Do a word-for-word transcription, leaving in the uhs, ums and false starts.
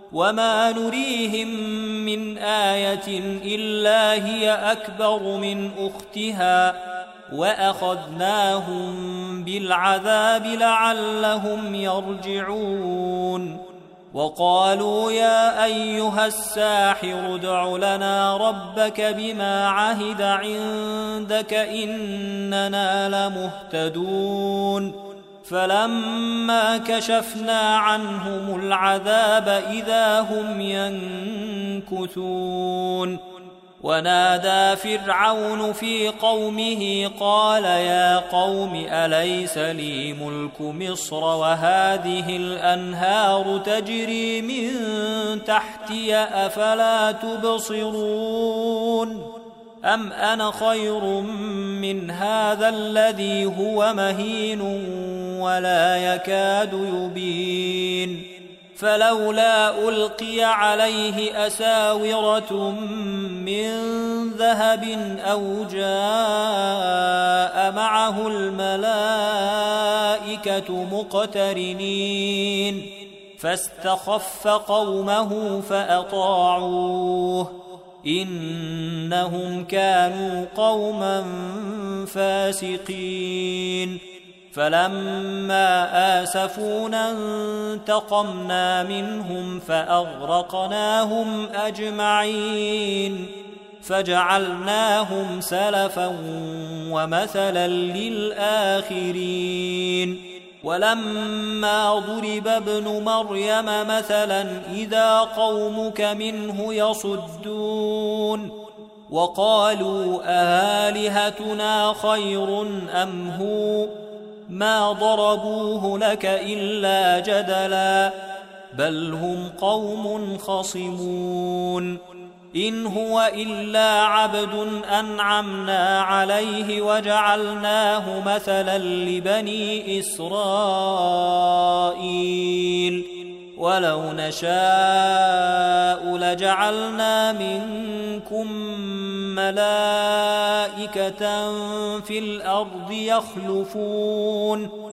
وما نريهم من آية إلا هي أكبر من أختها وأخذناهم بالعذاب لعلهم يرجعون وقالوا يا أيها الساحر ادع لنا ربك بما عهد عندك إننا لمهتدون فلما كشفنا عنهم العذاب إذا هم ينكثون ونادى فرعون في قومه قال يا قوم أليس لي ملك مصر وهذه الأنهار تجري من تحتي أفلا تبصرون أم أنا خير من هذا الذي هو مهين ولا يكاد يبين فلولا ألقي عليه أساورة من ذهب أو جاء معه الملائكة مقترنين فاستخف قومه فأطاعوه إنهم كانوا قوما فاسقين فلما آسفونا انتقمنا منهم فأغرقناهم أجمعين فجعلناهم سلفا ومثلا للآخرين ولما ضرب ابن مريم مثلا إذا قومك منه يصدون وقالوا آلهتنا خير أم هو ما ضربوه لك إلا جدلا بل هم قوم خصمون إن هو إلا عبد أنعمنا عليه وجعلناه مثلا لبني إسرائيل ولو نشاء لجعلنا منكم ملائكة في الأرض يخلفون